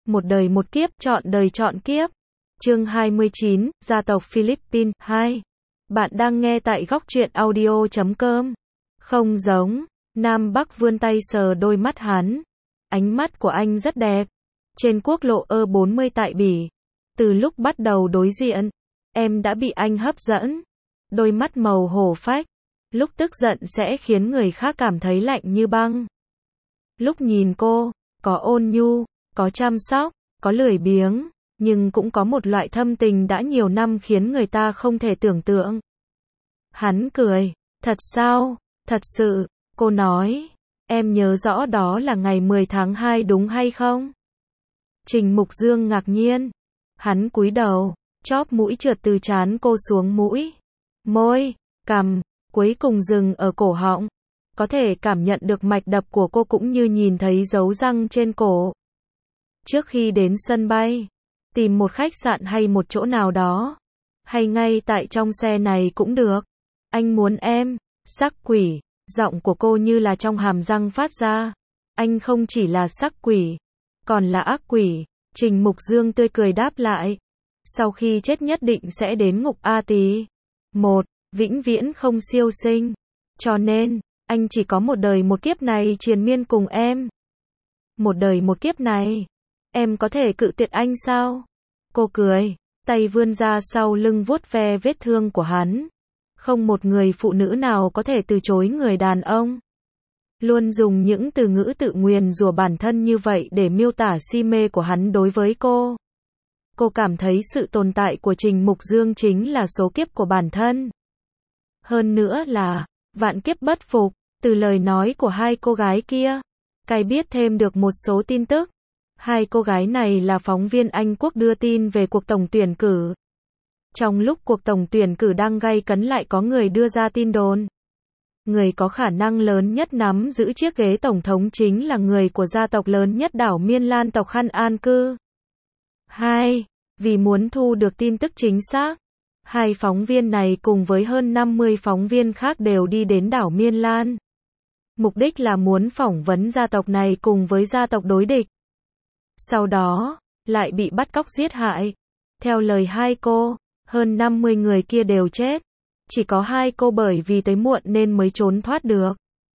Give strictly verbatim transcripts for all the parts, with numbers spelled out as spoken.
Một đời một kiếp, chọn đời chọn kiếp. Chương hai mươi chín, gia tộc Philippines, hai. Bạn đang nghe tại góc truyện audio chấm com. Không giống. Nam Bắc vươn tay sờ đôi mắt hắn. Ánh mắt của anh rất đẹp. Trên quốc lộ E bốn mươi tại Bỉ. Từ lúc bắt đầu đối diện, em đã bị anh hấp dẫn. Đôi mắt màu hổ phách. Lúc tức giận sẽ khiến người khác cảm thấy lạnh như băng. Lúc nhìn cô, có ôn nhu, có chăm sóc, có lười biếng, nhưng cũng có một loại thâm tình đã nhiều năm khiến người ta không thể tưởng tượng. Hắn cười, thật sao, thật sự, cô nói, em nhớ rõ đó là ngày mười tháng hai đúng hay không? Trình Mục Dương ngạc nhiên, hắn cúi đầu, chóp mũi trượt từ trán cô xuống mũi, môi, cằm, cuối cùng dừng ở cổ họng. Có thể cảm nhận được mạch đập của cô cũng như nhìn thấy dấu răng trên cổ. Trước khi đến sân bay, tìm một khách sạn hay một chỗ nào đó, hay ngay tại trong xe này cũng được. Anh muốn em, sắc quỷ, giọng của cô như là trong hàm răng phát ra. Anh không chỉ là sắc quỷ, còn là ác quỷ. Trình Mục Dương tươi cười đáp lại. Sau khi chết nhất định sẽ đến ngục A Tỳ. Một, vĩnh viễn không siêu sinh. Cho nên, anh chỉ có một đời một kiếp này triền miên cùng em. Một đời một kiếp này, em có thể cự tuyệt anh sao? Cô cười, tay vươn ra sau lưng vuốt ve vết thương của hắn. Không một người phụ nữ nào có thể từ chối người đàn ông. Luôn dùng những từ ngữ tự nguyền rủa bản thân như vậy để miêu tả si mê của hắn đối với cô. Cô cảm thấy sự tồn tại của Trình Mục Dương chính là số kiếp của bản thân. Hơn nữa là, vạn kiếp bất phục. Từ lời nói của hai cô gái kia, Cai biết thêm được một số tin tức. Hai cô gái này là phóng viên Anh Quốc đưa tin về cuộc tổng tuyển cử. Trong lúc cuộc tổng tuyển cử đang gay cấn lại có người đưa ra tin đồn. Người có khả năng lớn nhất nắm giữ chiếc ghế tổng thống chính là người của gia tộc lớn nhất đảo Miên Lan, tộc Khăn An Cư. Hai. Vì muốn thu được tin tức chính xác, hai phóng viên này cùng với hơn năm mươi phóng viên khác đều đi đến đảo Miên Lan. Mục đích là muốn phỏng vấn gia tộc này cùng với gia tộc đối địch. Sau đó, lại bị bắt cóc giết hại. Theo lời hai cô, hơn năm mươi người kia đều chết. Chỉ có hai cô bởi vì tới muộn nên mới trốn thoát được.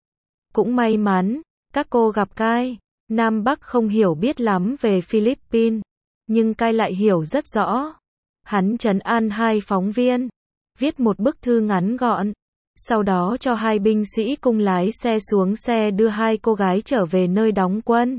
Cũng may mắn, các cô gặp Cai. Nam Bắc không hiểu biết lắm về Philippines, nhưng Cai lại hiểu rất rõ. Hắn trấn an hai phóng viên, viết một bức thư ngắn gọn. Sau đó cho hai binh sĩ cung lái xe xuống xe đưa hai cô gái trở về nơi đóng quân.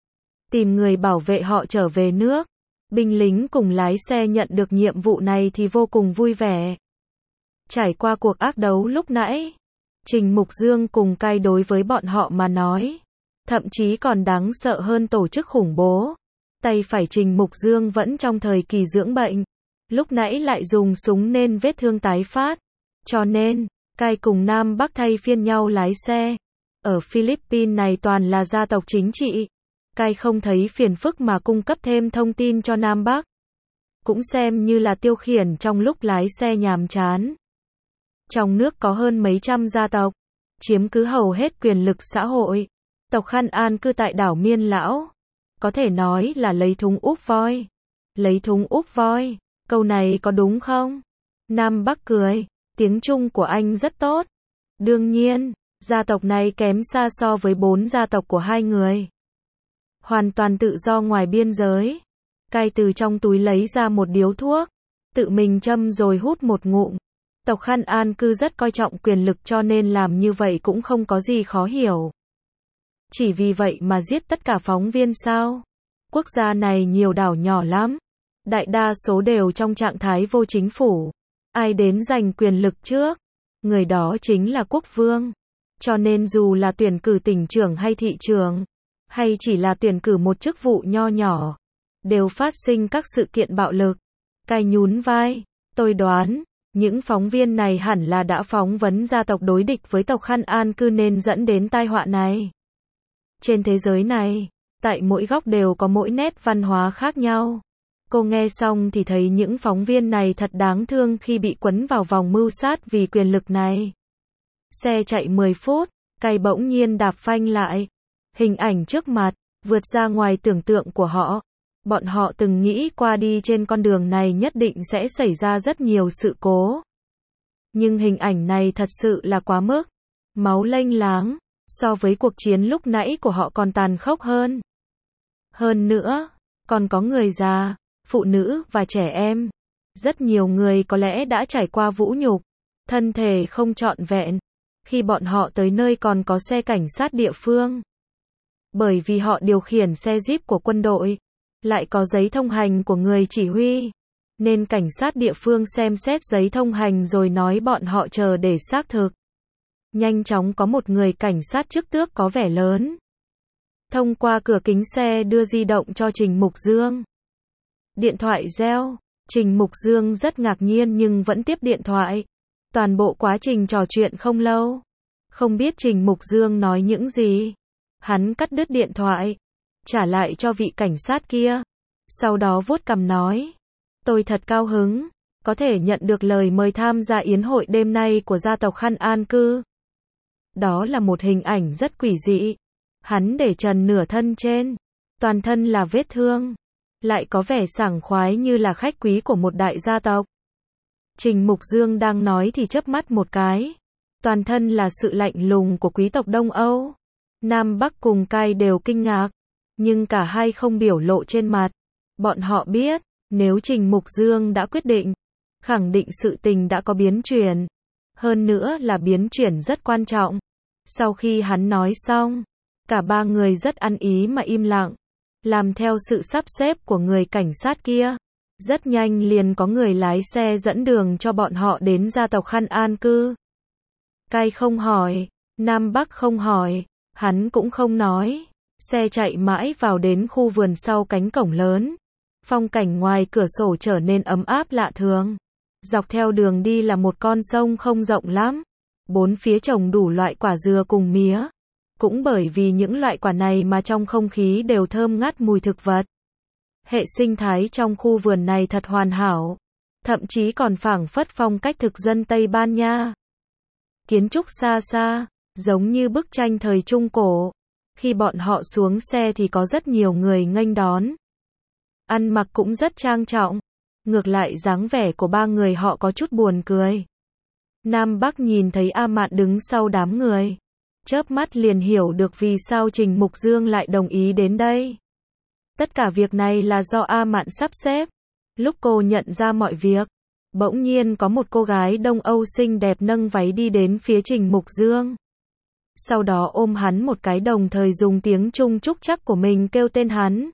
Tìm người bảo vệ họ trở về nước. Binh lính cùng lái xe nhận được nhiệm vụ này thì vô cùng vui vẻ. Trải qua cuộc ác đấu lúc nãy, Trình Mục Dương cùng Cai đối với bọn họ mà nói, thậm chí còn đáng sợ hơn tổ chức khủng bố. Tay phải Trình Mục Dương vẫn trong thời kỳ dưỡng bệnh. Lúc nãy lại dùng súng nên vết thương tái phát. Cho nên, Cai cùng Nam Bắc thay phiên nhau lái xe. Ở Philippines này toàn là gia tộc chính trị. Cai không thấy phiền phức mà cung cấp thêm thông tin cho Nam Bắc. Cũng xem như là tiêu khiển trong lúc lái xe nhàm chán. Trong nước có hơn mấy trăm gia tộc, chiếm cứ hầu hết quyền lực xã hội. Tộc Khăn An Cư tại đảo Miên Lão, có thể nói là lấy thúng úp voi. Lấy thúng úp voi, câu này có đúng không? Nam Bắc cười, tiếng Trung của anh rất tốt. Đương nhiên, gia tộc này kém xa so với bốn gia tộc của hai người. Hoàn toàn tự do ngoài biên giới. Cai từ trong túi lấy ra một điếu thuốc, tự mình châm rồi hút một ngụm. Tộc Khăn An Cư rất coi trọng quyền lực cho nên làm như vậy cũng không có gì khó hiểu. Chỉ vì vậy mà giết tất cả phóng viên sao? Quốc gia này nhiều đảo nhỏ lắm. Đại đa số đều trong trạng thái vô chính phủ. Ai đến giành quyền lực trước? Người đó chính là quốc vương. Cho nên dù là tuyển cử tỉnh trưởng hay thị trưởng, hay chỉ là tuyển cử một chức vụ nho nhỏ, đều phát sinh các sự kiện bạo lực. Cai nhún vai, tôi đoán, những phóng viên này hẳn là đã phóng vấn gia tộc đối địch với tộc Khăn An Cư nên dẫn đến tai họa này. Trên thế giới này, tại mỗi góc đều có mỗi nét văn hóa khác nhau. Cô nghe xong thì thấy những phóng viên này thật đáng thương khi bị quấn vào vòng mưu sát vì quyền lực này. Xe chạy mười phút, Cai bỗng nhiên đạp phanh lại. Hình ảnh trước mặt, vượt ra ngoài tưởng tượng của họ. Bọn họ từng nghĩ qua đi trên con đường này nhất định sẽ xảy ra rất nhiều sự cố. Nhưng hình ảnh này thật sự là quá mức. Máu lênh láng, so với cuộc chiến lúc nãy của họ còn tàn khốc hơn. Hơn nữa, còn có người già, phụ nữ và trẻ em. Rất nhiều người có lẽ đã trải qua vũ nhục, thân thể không trọn vẹn. Khi bọn họ tới nơi còn có xe cảnh sát địa phương. Bởi vì họ điều khiển xe Jeep của quân đội, lại có giấy thông hành của người chỉ huy. Nên cảnh sát địa phương xem xét giấy thông hành rồi nói bọn họ chờ để xác thực. Nhanh chóng có một người cảnh sát chức tước có vẻ lớn. Thông qua cửa kính xe đưa di động cho Trình Mục Dương. Điện thoại reo, Trình Mục Dương rất ngạc nhiên nhưng vẫn tiếp điện thoại. Toàn bộ quá trình trò chuyện không lâu. Không biết Trình Mục Dương nói những gì. Hắn cắt đứt điện thoại, trả lại cho vị cảnh sát kia. Sau đó vuốt cằm nói, tôi thật cao hứng, có thể nhận được lời mời tham gia yến hội đêm nay của gia tộc Khăn An Cư. Đó là một hình ảnh rất quỷ dị. Hắn để trần nửa thân trên, toàn thân là vết thương, lại có vẻ sảng khoái như là khách quý của một đại gia tộc. Trình Mục Dương đang nói thì chớp mắt một cái. Toàn thân là sự lạnh lùng của quý tộc Đông Âu. Nam Bắc cùng cai đều kinh ngạc, nhưng cả hai không biểu lộ trên mặt. Bọn họ biết, nếu Trình Mục Dương đã quyết định, khẳng định sự tình đã có biến chuyển. Hơn nữa là biến chuyển rất quan trọng. Sau khi hắn nói xong, cả ba người rất ăn ý mà im lặng, làm theo sự sắp xếp của người cảnh sát kia. Rất nhanh liền có người lái xe dẫn đường cho bọn họ đến gia tộc Khăn An Cư. Cai không hỏi, Nam Bắc không hỏi, hắn cũng không nói. Xe chạy mãi vào đến khu vườn sau cánh cổng lớn. Phong cảnh ngoài cửa sổ trở nên ấm áp lạ thường. Dọc theo đường đi là một con sông không rộng lắm. Bốn phía trồng đủ loại quả dừa cùng mía. Cũng bởi vì những loại quả này mà trong không khí đều thơm ngát mùi thực vật. Hệ sinh thái trong khu vườn này thật hoàn hảo. Thậm chí còn phảng phất phong cách thực dân Tây Ban Nha. Kiến trúc xa xa, giống như bức tranh thời Trung Cổ. Khi bọn họ xuống xe thì có rất nhiều người nghênh đón. Ăn mặc cũng rất trang trọng. Ngược lại dáng vẻ của ba người họ có chút buồn cười. Nam Bắc nhìn thấy A Mạn đứng sau đám người. Chớp mắt liền hiểu được vì sao Trình Mục Dương lại đồng ý đến đây. Tất cả việc này là do A Mạn sắp xếp. Lúc cô nhận ra mọi việc, bỗng nhiên có một cô gái Đông Âu xinh đẹp nâng váy đi đến phía Trình Mục Dương. Sau đó ôm hắn một cái đồng thời dùng tiếng Trung trúc chắc của mình kêu tên hắn.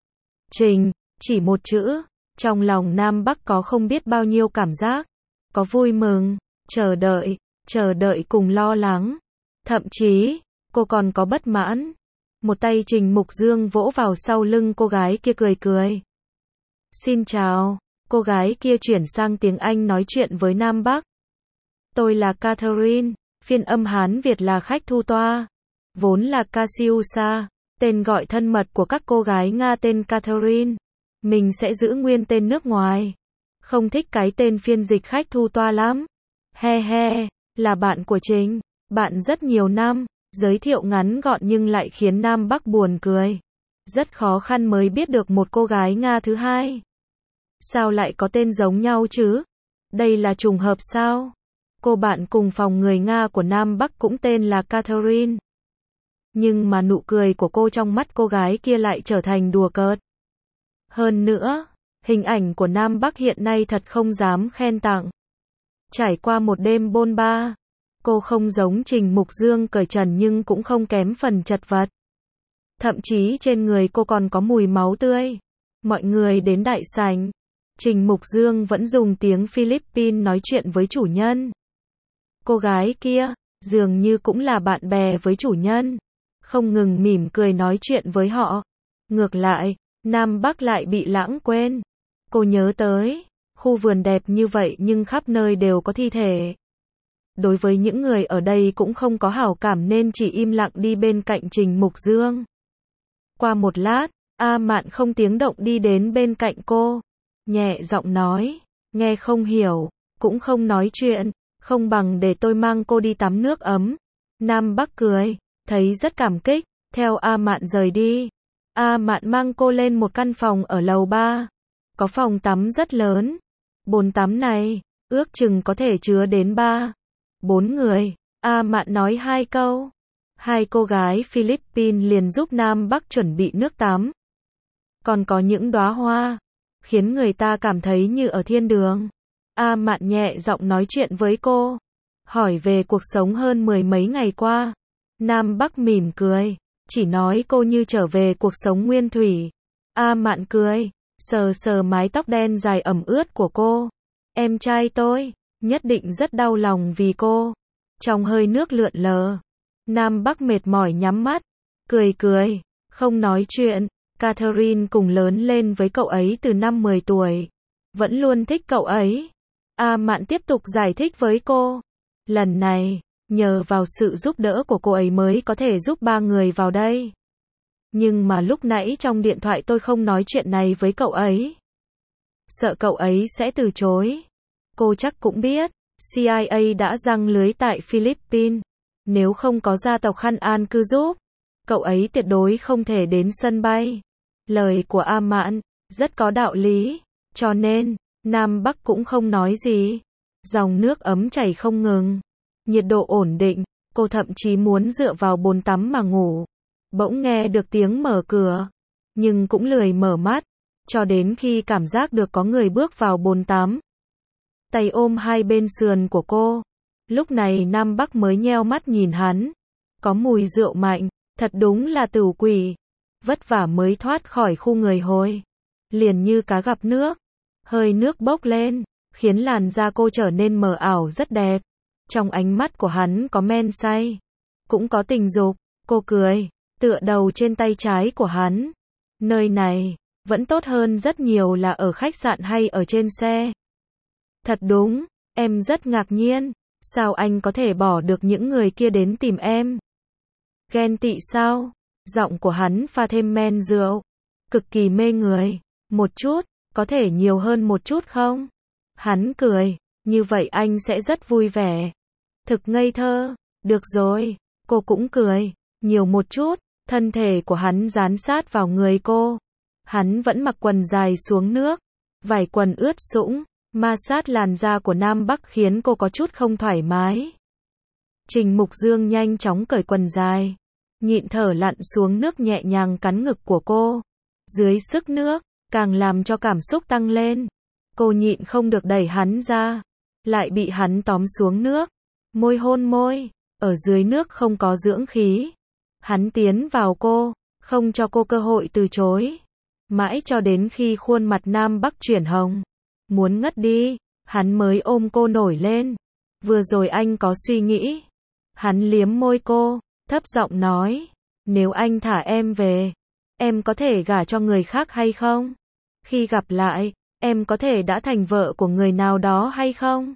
Trình, chỉ một chữ. Trong lòng Nam Bắc có không biết bao nhiêu cảm giác. Có vui mừng, chờ đợi, chờ đợi cùng lo lắng. Thậm chí, cô còn có bất mãn. Một tay Trình Mục Dương vỗ vào sau lưng cô gái kia cười cười. Xin chào, cô gái kia chuyển sang tiếng Anh nói chuyện với Nam Bắc. Tôi là Catherine, phiên âm Hán Việt là khách thu toa. Vốn là Kasiusa, tên gọi thân mật của các cô gái Nga tên Catherine. Mình sẽ giữ nguyên tên nước ngoài. Không thích cái tên phiên dịch khách thu toa lắm. He he, là bạn của Trình. Bạn rất nhiều năm, giới thiệu ngắn gọn nhưng lại khiến Nam Bắc buồn cười. Rất khó khăn mới biết được một cô gái Nga thứ hai. Sao lại có tên giống nhau chứ? Đây là trùng hợp sao? Cô bạn cùng phòng người Nga của Nam Bắc cũng tên là Catherine. Nhưng mà nụ cười của cô trong mắt cô gái kia lại trở thành đùa cợt. Hơn nữa, hình ảnh của Nam Bắc hiện nay thật không dám khen tặng. Trải qua một đêm bôn ba, cô không giống Trình Mục Dương cởi trần nhưng cũng không kém phần chật vật. Thậm chí trên người cô còn có mùi máu tươi. Mọi người đến đại sảnh. Trình Mục Dương vẫn dùng tiếng Philippines nói chuyện với chủ nhân. Cô gái kia, dường như cũng là bạn bè với chủ nhân. Không ngừng mỉm cười nói chuyện với họ. Ngược lại, Nam Bắc lại bị lãng quên. Cô nhớ tới, khu vườn đẹp như vậy nhưng khắp nơi đều có thi thể. Đối với những người ở đây cũng không có hảo cảm nên chỉ im lặng đi bên cạnh Trình Mục Dương. Qua một lát, A Mạn không tiếng động đi đến bên cạnh cô. Nhẹ giọng nói, nghe không hiểu, cũng không nói chuyện, không bằng để tôi mang cô đi tắm nước ấm. Nam Bắc cười, thấy rất cảm kích, theo A Mạn rời đi. A Mạn mang cô lên một căn phòng ở lầu ba. Có phòng tắm rất lớn. Bồn tắm này, ước chừng có thể chứa đến ba, bốn người. A Mạn nói hai câu. Hai cô gái Philippines liền giúp Nam Bắc chuẩn bị nước tắm. Còn có những đóa hoa, khiến người ta cảm thấy như ở thiên đường. A Mạn nhẹ giọng nói chuyện với cô, hỏi về cuộc sống hơn mười mấy ngày qua. Nam Bắc mỉm cười, chỉ nói cô như trở về cuộc sống nguyên thủy. A Mạn cười, sờ sờ mái tóc đen dài ẩm ướt của cô. Em trai tôi, nhất định rất đau lòng vì cô. Trong hơi nước lượn lờ, Nam Bắc mệt mỏi nhắm mắt, cười cười, không nói chuyện. Catherine cùng lớn lên với cậu ấy từ năm mười tuổi, vẫn luôn thích cậu ấy. A Mạn tiếp tục giải thích với cô. Lần này, nhờ vào sự giúp đỡ của cô ấy mới có thể giúp ba người vào đây. Nhưng mà lúc nãy trong điện thoại tôi không nói chuyện này với cậu ấy. Sợ cậu ấy sẽ từ chối. Cô chắc cũng biết, C I A đã giăng lưới tại Philippines. Nếu không có gia tộc Khăn An cư giúp, cậu ấy tuyệt đối không thể đến sân bay. Lời của A Mạn rất có đạo lý, cho nên Nam Bắc cũng không nói gì. Dòng nước ấm chảy không ngừng, nhiệt độ ổn định, cô thậm chí muốn dựa vào bồn tắm mà ngủ. Bỗng nghe được tiếng mở cửa, nhưng cũng lười mở mắt, cho đến khi cảm giác được có người bước vào bồn tắm. Tay ôm hai bên sườn của cô. Lúc này Nam Bắc mới nheo mắt nhìn hắn. Có mùi rượu mạnh, thật đúng là tửu quỷ. Vất vả mới thoát khỏi khu người hôi. Liền như cá gặp nước. Hơi nước bốc lên, khiến làn da cô trở nên mờ ảo rất đẹp. Trong ánh mắt của hắn có men say, cũng có tình dục. Cô cười, tựa đầu trên tay trái của hắn. Nơi này, vẫn tốt hơn rất nhiều là ở khách sạn hay ở trên xe. Thật đúng, em rất ngạc nhiên. Sao anh có thể bỏ được những người kia đến tìm em? Ghen tị sao? Giọng của hắn pha thêm men rượu. Cực kỳ mê người. Một chút, có thể nhiều hơn một chút không? Hắn cười, như vậy anh sẽ rất vui vẻ. Thực ngây thơ. Được rồi, cô cũng cười, nhiều một chút. Thân thể của hắn dán sát vào người cô. Hắn vẫn mặc quần dài xuống nước, vải quần ướt sũng. Ma sát làn da của Nam Bắc khiến cô có chút không thoải mái. Trình Mục Dương nhanh chóng cởi quần dài, nhịn thở lặn xuống nước nhẹ nhàng cắn ngực của cô. Dưới sức nước, càng làm cho cảm xúc tăng lên. Cô nhịn không được đẩy hắn ra, lại bị hắn tóm xuống nước. Môi hôn môi, ở dưới nước không có dưỡng khí. Hắn tiến vào cô, không cho cô cơ hội từ chối. Mãi cho đến khi khuôn mặt Nam Bắc chuyển hồng, muốn ngất đi, hắn mới ôm cô nổi lên. Vừa rồi anh có suy nghĩ. Hắn liếm môi cô, thấp giọng nói, nếu anh thả em về, em có thể gả cho người khác hay không? Khi gặp lại, em có thể đã thành vợ của người nào đó hay không?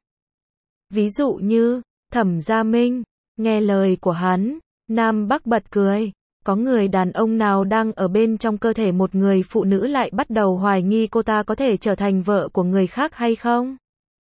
Ví dụ như, Thẩm Gia Minh. Nghe lời của hắn, Nam Bắc bật cười. Có người đàn ông nào đang ở bên trong cơ thể một người phụ nữ lại bắt đầu hoài nghi cô ta có thể trở thành vợ của người khác hay không?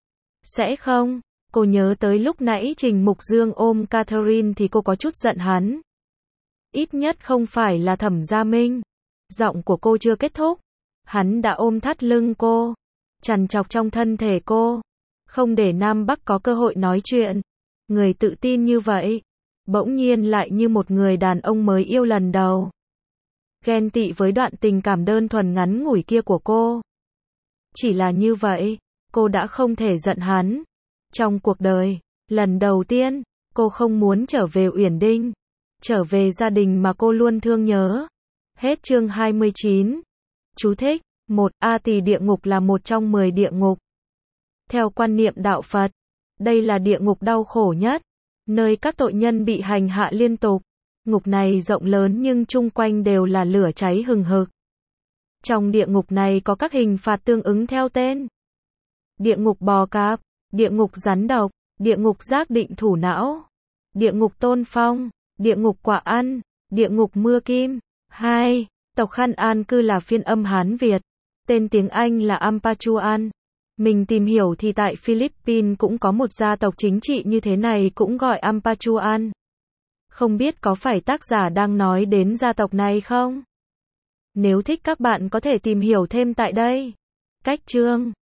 Sẽ không. Cô nhớ tới lúc nãy Trình Mục Dương ôm Catherine thì cô có chút giận hắn. Ít nhất không phải là Thẩm Gia Minh. Giọng của cô chưa kết thúc. Hắn đã ôm thắt lưng cô, trằn trọc trong thân thể cô, không để Nam Bắc có cơ hội nói chuyện. Người tự tin như vậy, bỗng nhiên lại như một người đàn ông mới yêu lần đầu. Ghen tị với đoạn tình cảm đơn thuần ngắn ngủi kia của cô. Chỉ là như vậy, cô đã không thể giận hắn. Trong cuộc đời, lần đầu tiên, cô không muốn trở về Uyển Đinh, trở về gia đình mà cô luôn thương nhớ. Hết chương hai mươi chín. Chú thích: một. A Tỳ địa ngục là một trong mười địa ngục. Theo quan niệm đạo Phật, đây là địa ngục đau khổ nhất, nơi các tội nhân bị hành hạ liên tục. Ngục này rộng lớn nhưng chung quanh đều là lửa cháy hừng hực. Trong địa ngục này có các hình phạt tương ứng theo tên. Địa ngục bò cạp, địa ngục rắn độc, địa ngục giác định thủ não, địa ngục tôn phong, địa ngục quả ăn, địa ngục mưa kim. hai. Tộc Khăn An cư là phiên âm Hán Việt, tên tiếng Anh là Ampachuan. Mình tìm hiểu thì tại Philippines cũng có một gia tộc chính trị như thế này cũng gọi Ampachuan. Không biết có phải tác giả đang nói đến gia tộc này không? Nếu thích các bạn có thể tìm hiểu thêm tại đây. Cách chương